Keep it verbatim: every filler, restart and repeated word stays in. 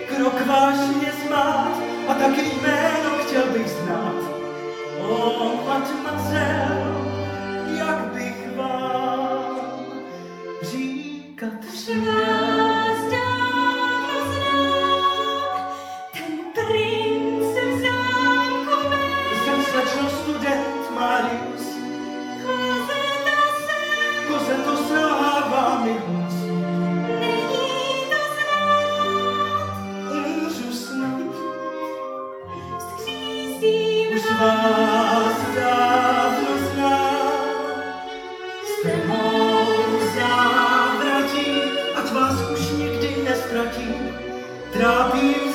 krok vážně zmát a taky jméno chtěl bych znát. O, mademoiselle, jak bych vám říkat směl. Student Marius, koze to slává mi hlas. Není to znát, Umřu snad, vzkřísím už vás dávno znám. Jste mou závratí, ať vás už nikdy nestratím. Trápím